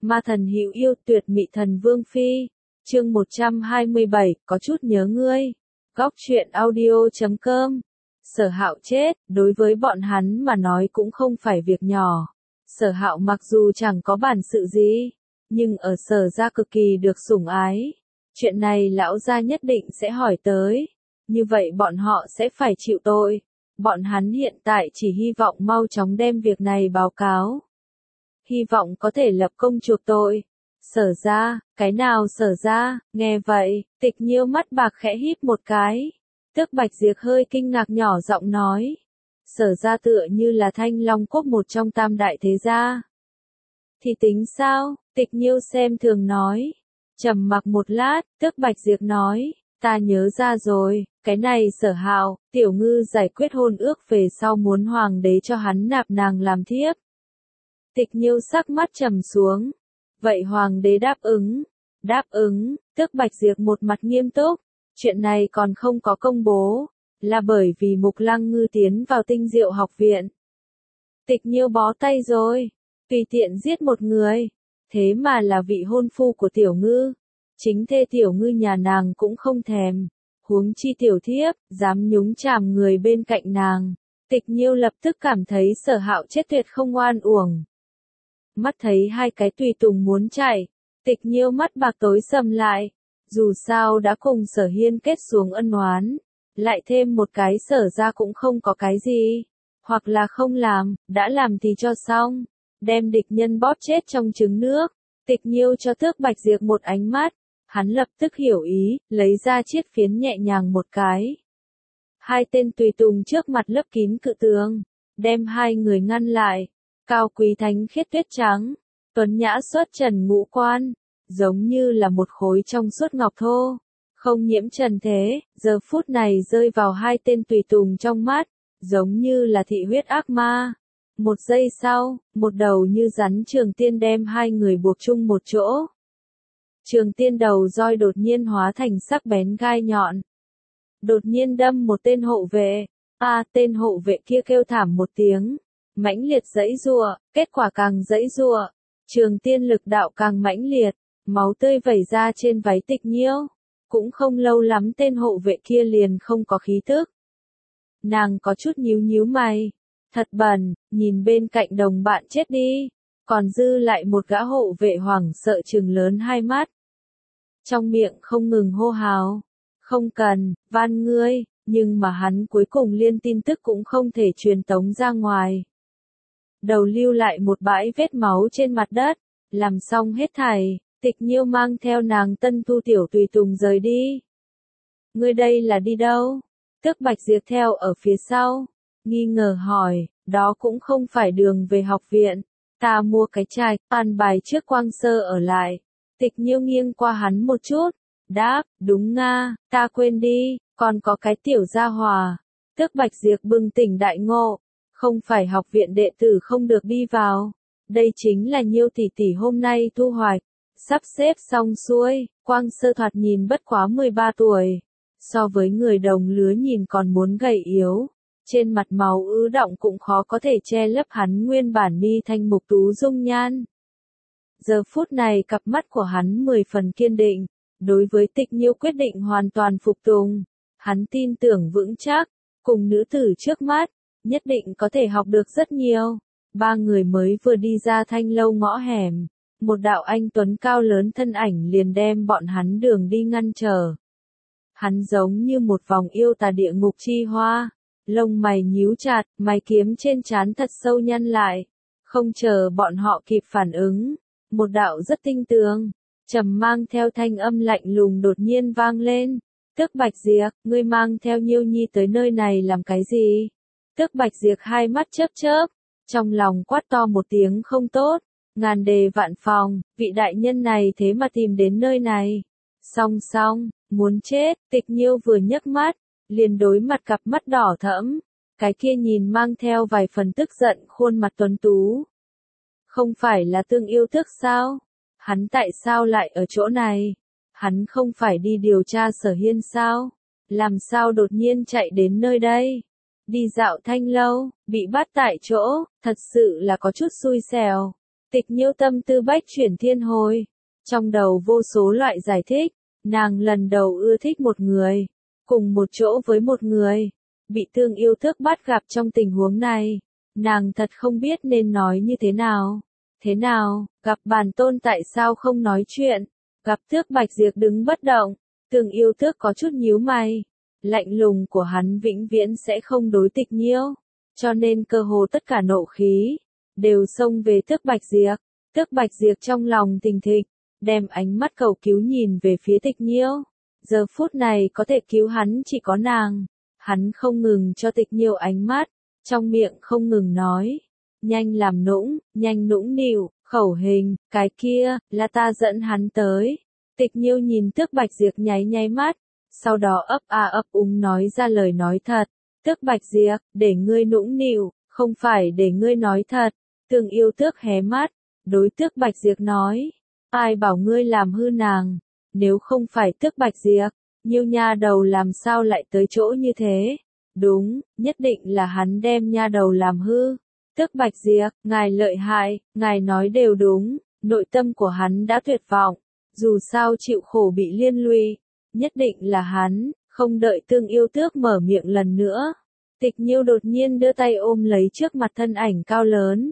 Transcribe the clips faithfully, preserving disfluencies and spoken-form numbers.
Ma thần hữu yêu tuyệt mị thần vương phi. Chương một trăm hai mươi bảy, có chút nhớ ngươi. Góc truyện audio chấm com. Sở Hạo chết, đối với bọn hắn mà nói cũng không phải việc nhỏ. Sở Hạo mặc dù chẳng có bản sự gì, nhưng ở Sở gia cực kỳ được sủng ái. Chuyện này lão gia nhất định sẽ hỏi tới. Như vậy bọn họ sẽ phải chịu tội. Bọn hắn hiện tại chỉ hy vọng mau chóng đem việc này báo cáo. Hy vọng có thể lập công chuộc tội. Sở gia, cái nào Sở gia? Nghe vậy, Tịch Nhiêu mắt bạc khẽ híp một cái. Tước Bạch Diệp hơi kinh ngạc nhỏ giọng nói. Sở gia tựa như là Thanh Long Quốc một trong tam đại thế gia. Thì tính sao? Tịch Nhiêu xem thường nói. Trầm mặc một lát, Tước Bạch Diệp nói. Ta nhớ ra rồi, cái này Sở Hạo, Tiểu Ngư giải quyết hôn ước về sau muốn hoàng đế cho hắn nạp nàng làm thiếp. Tịch Nhiêu sắc mắt trầm xuống. Vậy hoàng đế đáp ứng. Đáp ứng, Tước Bạch Diệp một mặt nghiêm túc. Chuyện này còn không có công bố, là bởi vì Mục Lăng Ngư tiến vào Tinh Diệu học viện. Tịch Nhiêu bó tay rồi, tùy tiện giết một người, thế mà là vị hôn phu của Tiểu Ngư. Chính thê Tiểu Ngư nhà nàng cũng không thèm, huống chi tiểu thiếp, dám nhúng chàm người bên cạnh nàng. Tịch Nhiêu lập tức cảm thấy Sở Hạo chết tuyệt không oan uổng. Mắt thấy hai cái tùy tùng muốn chạy, Tịch Nhiêu mắt bạc tối sầm lại. Dù sao đã cùng Sở Hiên kết xuống ân oán, lại thêm một cái Sở ra cũng không có cái gì. Hoặc là không làm, đã làm thì cho xong, đem địch nhân bóp chết trong trứng nước. Tịch Nhiêu cho Tước Bạch Diệp một ánh mắt, hắn lập tức hiểu ý, lấy ra chiếc phiến nhẹ nhàng một cái. Hai tên tùy tùng trước mặt lấp kín cự tường, đem hai người ngăn lại. Cao quý thánh khiết tuyết trắng, tuấn nhã xuất trần ngũ quan, giống như là một khối trong suốt ngọc thô, không nhiễm trần thế, giờ phút này rơi vào hai tên tùy tùng trong mắt, giống như là thị huyết ác ma. Một giây sau, một đầu như rắn trường tiên đem hai người buộc chung một chỗ. Trường tiên đầu roi đột nhiên hóa thành sắc bén gai nhọn. Đột nhiên đâm một tên hộ vệ, a à, tên hộ vệ kia kêu thảm một tiếng, mãnh liệt giãy giụa, kết quả càng giãy giụa, trường tiên lực đạo càng mãnh liệt. Máu tươi vẩy ra trên váy Tịch Nhiêu. Cũng không lâu lắm tên hộ vệ kia liền không có khí tức. Nàng có chút nhíu nhíu mày. Thật bẩn, nhìn bên cạnh đồng bạn chết đi. Còn dư lại một gã hộ vệ hoảng sợ trừng lớn hai mắt. Trong miệng không ngừng hô hào. Không cần, van ngươi, nhưng mà hắn cuối cùng liên tin tức cũng không thể truyền tống ra ngoài. Đầu lưu lại một bãi vết máu trên mặt đất. Làm xong hết thảy. Tịch Nhiêu mang theo nàng tân thu tiểu tùy tùng rời đi. Ngươi đây là đi đâu? Tước Bạch Diệp theo ở phía sau. Nghi ngờ hỏi, đó cũng không phải đường về học viện. Ta mua cái chai, an bài trước Quang Sơ ở lại. Tịch Nhiêu nghiêng qua hắn một chút. Đáp, đúng nga, ta quên đi, còn có cái tiểu gia hòa. Tước Bạch Diệp bừng tỉnh đại ngộ. Không phải học viện đệ tử không được đi vào. Đây chính là Nhiêu tỷ tỷ hôm nay thu hoạch. Sắp xếp xong xuôi, Quang Sơ thoạt nhìn bất quá mười ba tuổi. So với người đồng lứa nhìn còn muốn gầy yếu. Trên mặt máu ứ đọng cũng khó có thể che lấp hắn nguyên bản mi thanh mục tú dung nhan. Giờ phút này cặp mắt của hắn mười phần kiên định. Đối với Tịch Nhiêu quyết định hoàn toàn phục tùng. Hắn tin tưởng vững chắc, cùng nữ tử trước mắt, nhất định có thể học được rất nhiều. Ba người mới vừa đi ra thanh lâu ngõ hẻm. Một đạo anh tuấn cao lớn thân ảnh liền đem bọn hắn đường đi ngăn trở. Hắn giống như một vòng yêu tà địa ngục chi hoa, lông mày nhíu chặt, mày kiếm trên trán thật sâu nhăn lại. Không chờ bọn họ kịp phản ứng, một đạo rất tinh tường, trầm mang theo thanh âm lạnh lùng đột nhiên vang lên. Tước Bạch Diệp, ngươi mang theo Nhiêu Nhi tới nơi này làm cái gì? Tước Bạch Diệp hai mắt chớp chớp, trong lòng quát to một tiếng không tốt. Ngàn đề vạn phòng, vị đại nhân này thế mà tìm đến nơi này. Song song, muốn chết, Tịch Nhiêu vừa nhấc mắt, liền đối mặt cặp mắt đỏ thẫm. Cái kia nhìn mang theo vài phần tức giận khuôn mặt tuấn tú. Không phải là tương yêu thức sao? Hắn tại sao lại ở chỗ này? Hắn không phải đi điều tra Sở Hiên sao? Làm sao đột nhiên chạy đến nơi đây? Đi dạo thanh lâu, bị bắt tại chỗ, thật sự là có chút xui xẻo. Tịch Nhiêu tâm tư bách chuyển thiên hồi. Trong đầu vô số loại giải thích, nàng lần đầu ưa thích một người, cùng một chỗ với một người, bị thương yêu thương bắt gặp trong tình huống này. Nàng thật không biết nên nói như thế nào. Thế nào, gặp bản tôn tại sao không nói chuyện? Gặp Tước Bạch Diệp đứng bất động, Tương Yêu Tước có chút nhíu mày. Lạnh lùng của hắn vĩnh viễn sẽ không đối Tịch Nhiêu, cho nên cơ hồ tất cả nộ khí đều xông về Tước Bạch Diệp. Tước Bạch Diệp trong lòng thình thịch, đem ánh mắt cầu cứu nhìn về phía Tịch Nhiêu. Giờ phút này có thể cứu hắn chỉ có nàng. Hắn không ngừng cho Tịch Nhiêu ánh mắt, trong miệng không ngừng nói, nhanh làm nũng, nhanh nũng nịu, khẩu hình, cái kia, là ta dẫn hắn tới. Tịch Nhiêu nhìn Tước Bạch Diệp nháy nháy mắt, sau đó ấp a ấp úng nói ra lời nói thật. Tước Bạch Diệp, để ngươi nũng nịu, không phải để ngươi nói thật. Tương Yêu Tước hé mắt, đối Tước Bạch Diệp nói, ai bảo ngươi làm hư nàng, nếu không phải Tước Bạch Diệp, Nhiêu nha đầu làm sao lại tới chỗ như thế? Đúng, nhất định là hắn đem nha đầu làm hư. Tước Bạch Diệp, ngài lợi hại, ngài nói đều đúng, nội tâm của hắn đã tuyệt vọng, dù sao chịu khổ bị liên lụy, nhất định là hắn. Không đợi Tương Yêu Tước mở miệng lần nữa, Tịch Nhiêu đột nhiên đưa tay ôm lấy trước mặt thân ảnh cao lớn,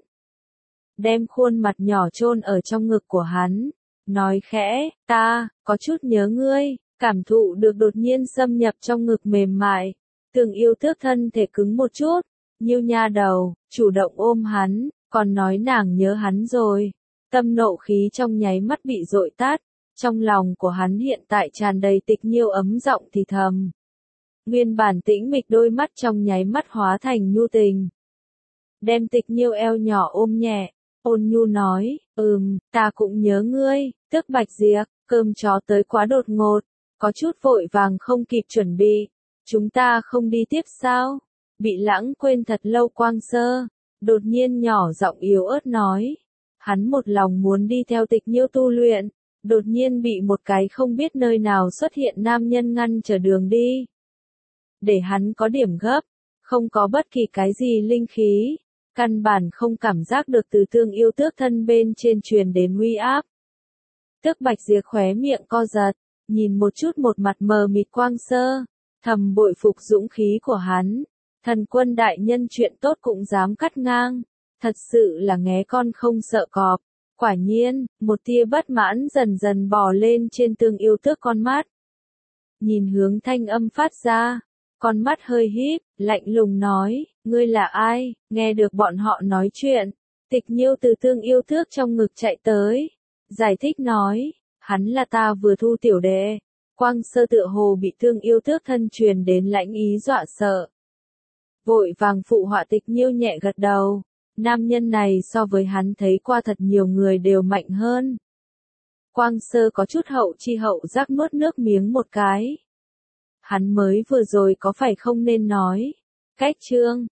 đem khuôn mặt nhỏ chôn ở trong ngực của hắn, nói khẽ, ta, có chút nhớ ngươi. Cảm thụ được đột nhiên xâm nhập trong ngực mềm mại, Tương Yêu Tước thân thể cứng một chút, Nhiêu nha đầu, chủ động ôm hắn, còn nói nàng nhớ hắn rồi. Tâm nộ khí trong nháy mắt bị dội tát, trong lòng của hắn hiện tại tràn đầy Tịch Nhiêu ấm giọng thì thầm. Nguyên bản tĩnh mịch đôi mắt trong nháy mắt hóa thành nhu tình. Đem Tịch Nhiêu eo nhỏ ôm nhẹ, ôn nhu nói, ừm, ta cũng nhớ ngươi. Tước Bạch Diệp, cơm chó tới quá đột ngột, có chút vội vàng không kịp chuẩn bị. Chúng ta không đi tiếp sao? Bị lãng quên thật lâu Quang Sơ, đột nhiên nhỏ giọng yếu ớt nói. Hắn một lòng muốn đi theo Tịch Nhiêu tu luyện, đột nhiên bị một cái không biết nơi nào xuất hiện nam nhân ngăn trở đường đi. Để hắn có điểm gấp, không có bất kỳ cái gì linh khí, căn bản không cảm giác được từ Tương Yêu Tước thân bên trên truyền đến uy áp. Tước Bạch Diệp khóe miệng co giật, nhìn một chút một mặt mờ mịt Quang Sơ, thầm bội phục dũng khí của hắn. Thần quân đại nhân chuyện tốt cũng dám cắt ngang, thật sự là nghé con không sợ cọp. Quả nhiên, một tia bất mãn dần dần bò lên trên Tương Yêu Tước con mắt. Nhìn hướng thanh âm phát ra, con mắt hơi híp, lạnh lùng nói, ngươi là ai? Nghe được bọn họ nói chuyện, Tịch Nhiêu từ Tương Yêu Tước trong ngực chạy tới, giải thích nói, hắn là ta vừa thu tiểu đệ. Quang Sơ tựa hồ bị Tương Yêu Tước thân truyền đến lãnh ý dọa sợ, vội vàng phụ họa. Tịch Nhiêu nhẹ gật đầu, nam nhân này so với hắn thấy qua thật nhiều người đều mạnh hơn. Quang Sơ có chút hậu chi hậu giác nuốt nước miếng một cái. Hắn mới vừa rồi có phải không nên nói, cách chương